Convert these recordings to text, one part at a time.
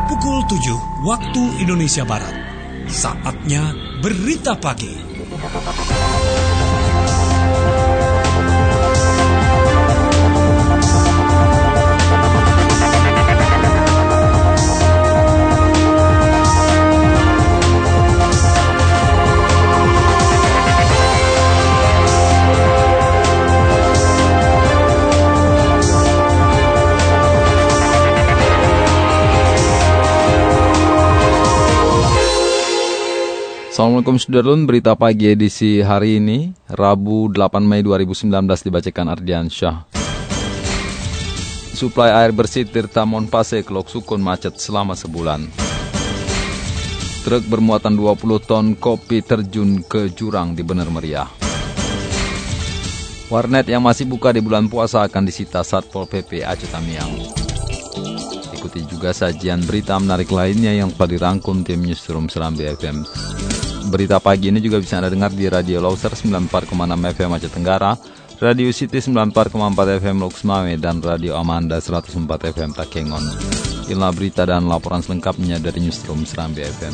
pukul 7 waktu Indonesia Barat. Saatnya Berita Pagi. Assalamualaikum Sudarlun, berita pagi edisi hari ini, Rabu 8 Mei 2019 dibacakan Ardian Syah. Suplai air bersih Tirta Monpase ke Lok Sukun macet selama sebulan. Truk bermuatan 20 ton kopi terjun ke jurang di Bener Meriah. Warnet yang masih buka di bulan puasa akan disita Satpol PP Aceh Tamiang. Ikuti juga sajian berita menarik lainnya yang telah dirangkum tim Newsroom Serambi FM. Berita pagi ini juga bisa Anda dengar di Radio Loser 94,6 FM Aceh Tenggara, Radio City 94,4 FM Lok Semawe, dan Radio Amanda 104 FM Takengon. Inilah berita dan laporan selengkapnya dari Newsroom Serambi FM.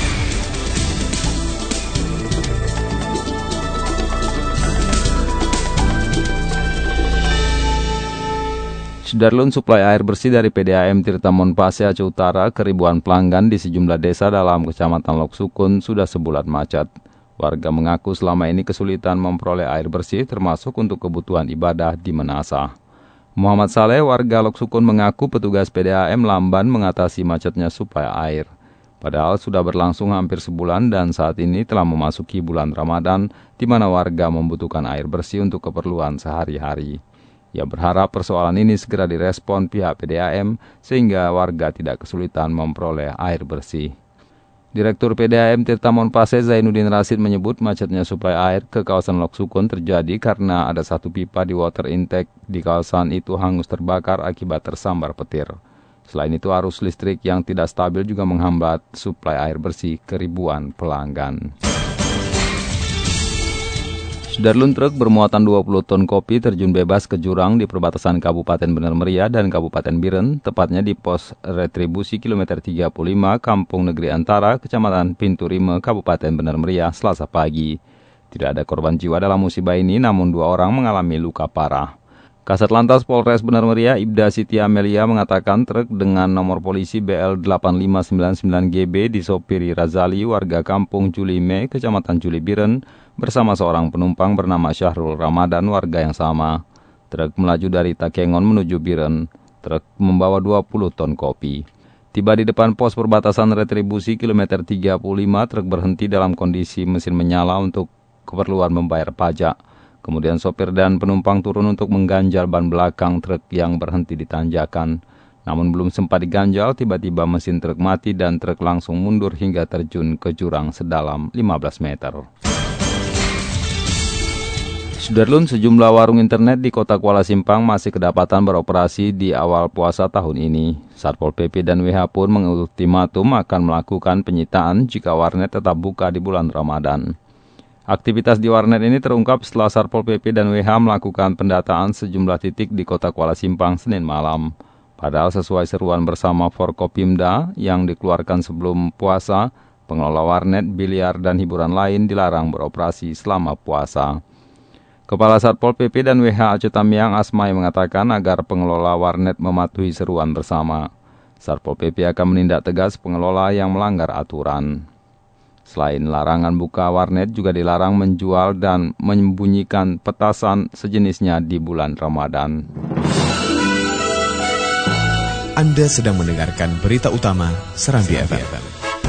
Sudarlun, suplai air bersih dari PDAM Tirta Monpase Aceh Utara ke ribuan pelanggan di sejumlah desa dalam Kecamatan Lok Sukun sudah sebulan macet. Warga mengaku selama ini kesulitan memperoleh air bersih termasuk untuk kebutuhan ibadah di Menasah. Muhammad Saleh, warga Lok Sukun, mengaku petugas PDAM lamban mengatasi macetnya suplai air. Padahal sudah berlangsung hampir sebulan dan saat ini telah memasuki bulan Ramadan di mana warga membutuhkan air bersih untuk keperluan sehari-hari. Ia berharap persoalan ini segera direspon pihak PDAM sehingga warga tidak kesulitan memperoleh air bersih. Direktur PDAM Tirta Monpase Zainuddin Rasid menyebut macetnya suplai air ke kawasan Lok Sukun terjadi karena ada satu pipa di water intake di kawasan itu hangus terbakar akibat tersambar petir. Selain itu arus listrik yang tidak stabil juga menghambat suplai air bersih ke ribuan pelanggan. Sudarlun, truk bermuatan 20 ton kopi terjun bebas ke jurang di perbatasan Kabupaten Bener Meriah dan Kabupaten Biren, tepatnya di pos retribusi kilometer 35 Kampung Negeri Antara, Kecamatan Pintu Rime, Kabupaten Bener Meriah, Selasa pagi. Tidak ada korban jiwa dalam musibah ini, namun 2 orang mengalami luka parah. Kasat Lantas Polres Bener Meriah, Ibda Siti Amelia, mengatakan truk dengan nomor polisi BL 8599GB disopiri Razali, warga Kampung Julime, Kecamatan Juli Biren, bersama seorang penumpang bernama Syahrul Ramadan, warga yang sama. Truk melaju dari Takengon menuju Biren. Truk membawa 20 ton kopi. Tiba di depan pos perbatasan retribusi kilometer 35, truk berhenti dalam kondisi mesin menyala untuk keperluan membayar pajak. Kemudian sopir dan penumpang turun untuk mengganjal ban belakang truk yang berhenti di tanjakan. Namun belum sempat diganjal, tiba-tiba mesin truk mati dan truk langsung mundur hingga terjun ke jurang sedalam 15 meter. Sudarlun, sejumlah warung internet di kota Kuala Simpang masih kedapatan beroperasi di awal puasa tahun ini. Satpol PP dan WH pun mengultimatum akan melakukan penyitaan jika warnet tetap buka di bulan Ramadan. Aktivitas di warnet ini terungkap setelah Satpol PP dan WH melakukan pendataan sejumlah titik di kota Kuala Simpang Senin malam. Padahal sesuai seruan bersama Forkopimda yang dikeluarkan sebelum puasa, pengelola warnet, biliar, dan hiburan lain dilarang beroperasi selama puasa. Kepala Satpol PP dan WH Aceh Tamiang Asmai mengatakan agar pengelola warnet mematuhi seruan bersama. Satpol PP akan menindak tegas pengelola yang melanggar aturan. Selain larangan buka warnet, juga dilarang menjual dan menyembunyikan petasan sejenisnya di bulan Ramadan. Anda sedang mendengarkan berita utama Serambi FM.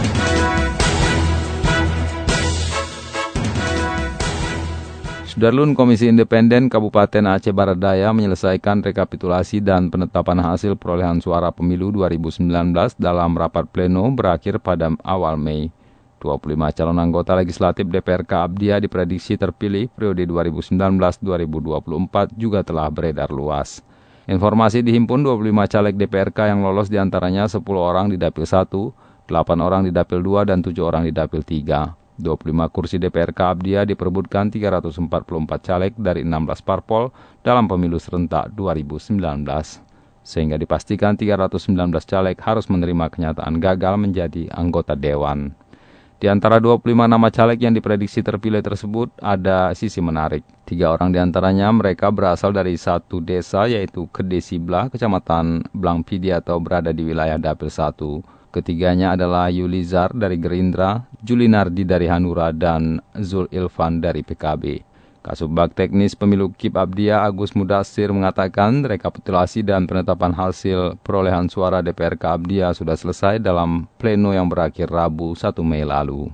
Sudarlun, Komisi Independen Kabupaten Aceh Barat Daya menyelesaikan rekapitulasi dan penetapan hasil perolehan suara pemilu 2019 dalam rapat pleno berakhir pada awal Mei. 25 calon anggota legislatif DPRK Abdiya diprediksi terpilih periode 2019-2024 juga telah beredar luas. Informasi dihimpun 25 caleg DPRK yang lolos diantaranya 10 orang di Dapil 1, 8 orang di Dapil 2, dan 7 orang di Dapil 3. 25 kursi DPRK Abdiya diperebutkan 344 caleg dari 16 parpol dalam pemilu serentak 2019. sehingga dipastikan 319 caleg harus menerima kenyataan gagal menjadi anggota dewan. Di antara 25 nama caleg yang diprediksi terpilih tersebut ada sisi menarik. 3 orang diantaranya mereka berasal dari satu desa yaitu Kedesiblah, Kecamatan Blangpidi atau berada di wilayah Dapil 1. Ketiganya adalah Yulizar dari Gerindra, Julinardi dari Hanura, dan Zul Ilvan dari PKB. Kasubag Teknis Pemilu KIP Abdiya Agus Mudassir mengatakan rekapitulasi dan penetapan hasil perolehan suara DPRK Abdiya sudah selesai dalam pleno yang berakhir Rabu 1 Mei lalu.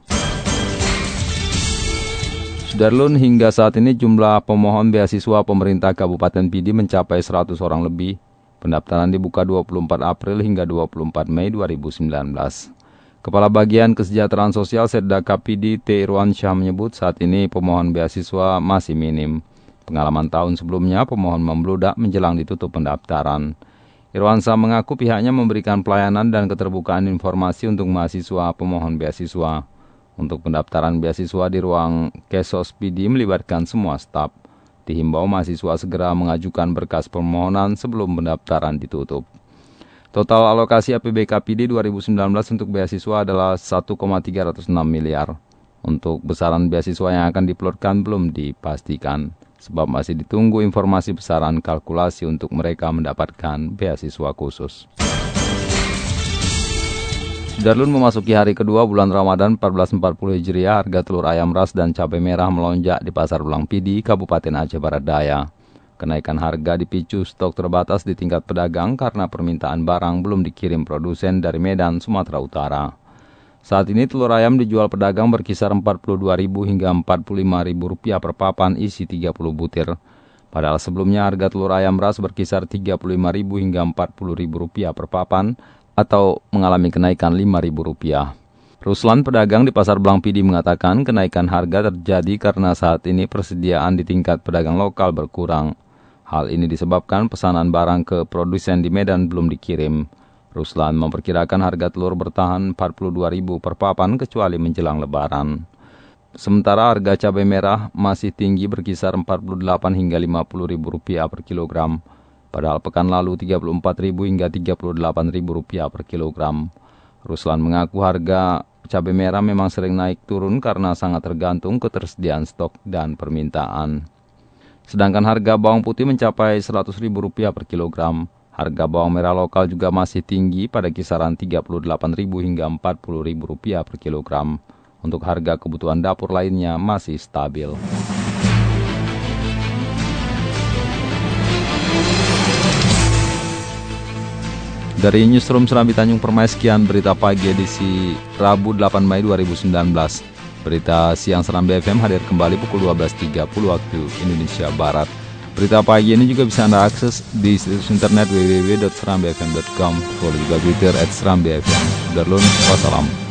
Sudarlun, hingga saat ini jumlah pemohon beasiswa pemerintah Kabupaten Pidi mencapai 100 orang lebih. Pendaftaran dibuka 24 April hingga 24 Mei 2019. Kepala Bagian Kesejahteraan Sosial Setda Kapidi T. Irwansyah menyebut saat ini pemohon beasiswa masih minim. Pengalaman tahun sebelumnya pemohon membludak menjelang ditutup pendaftaran. Irwansyah mengaku pihaknya memberikan pelayanan dan keterbukaan informasi untuk mahasiswa pemohon beasiswa. Untuk pendaftaran beasiswa di ruang Kesos Pidi melibatkan semua staf. Dihimbau mahasiswa segera mengajukan berkas permohonan sebelum pendaftaran ditutup. Total alokasi APBK Pidi 2019 untuk beasiswa adalah 1,306 miliar. Untuk besaran beasiswa yang akan diplotkan belum dipastikan, sebab masih ditunggu informasi besaran kalkulasi untuk mereka mendapatkan beasiswa khusus. Sudarlun, memasuki hari kedua bulan Ramadan 1440 Hijriah, harga telur ayam ras dan cabai merah melonjak di Pasar Blangpidi, Kabupaten Aceh Barat Daya. Kenaikan harga dipicu stok terbatas di tingkat pedagang karena permintaan barang belum dikirim produsen dari Medan, Sumatera Utara. Saat ini telur ayam dijual pedagang berkisar Rp42.000 hingga Rp45.000 per papan isi 30 butir. Padahal sebelumnya harga telur ayam ras berkisar Rp35.000 hingga Rp40.000 per papan atau mengalami kenaikan Rp5.000. Ruslan, pedagang di Pasar Blangpidi, mengatakan kenaikan harga terjadi karena saat ini persediaan di tingkat pedagang lokal berkurang. Hal ini disebabkan pesanan barang ke produsen di Medan belum dikirim. Ruslan memperkirakan harga telur bertahan Rp42.000 per papan kecuali menjelang Lebaran. Sementara harga cabai merah masih tinggi berkisar Rp48 hingga Rp50.000 per kilogram. Padahal pekan lalu Rp34.000 hingga Rp38.000 per kilogram. Ruslan mengaku harga cabai merah memang sering naik turun karena sangat tergantung ketersediaan stok dan permintaan. Sedangkan harga bawang putih mencapai Rp100.000 per kilogram. Harga bawang merah lokal juga masih tinggi pada kisaran Rp38.000 hingga Rp40.000 per kilogram. Untuk harga kebutuhan dapur lainnya masih stabil. Dari Newsroom Serambi Tanjung Permai, sekian berita pagi edisi Rabu 8 Mei 2019. Berita siang Serambi FM hadir kembali pukul 12.30 waktu Indonesia Barat. Berita pagi ini juga bisa Anda akses di situs internet www.serambifm.com. Follow juga Twitter @serambifm. Sudarlun, wassalam.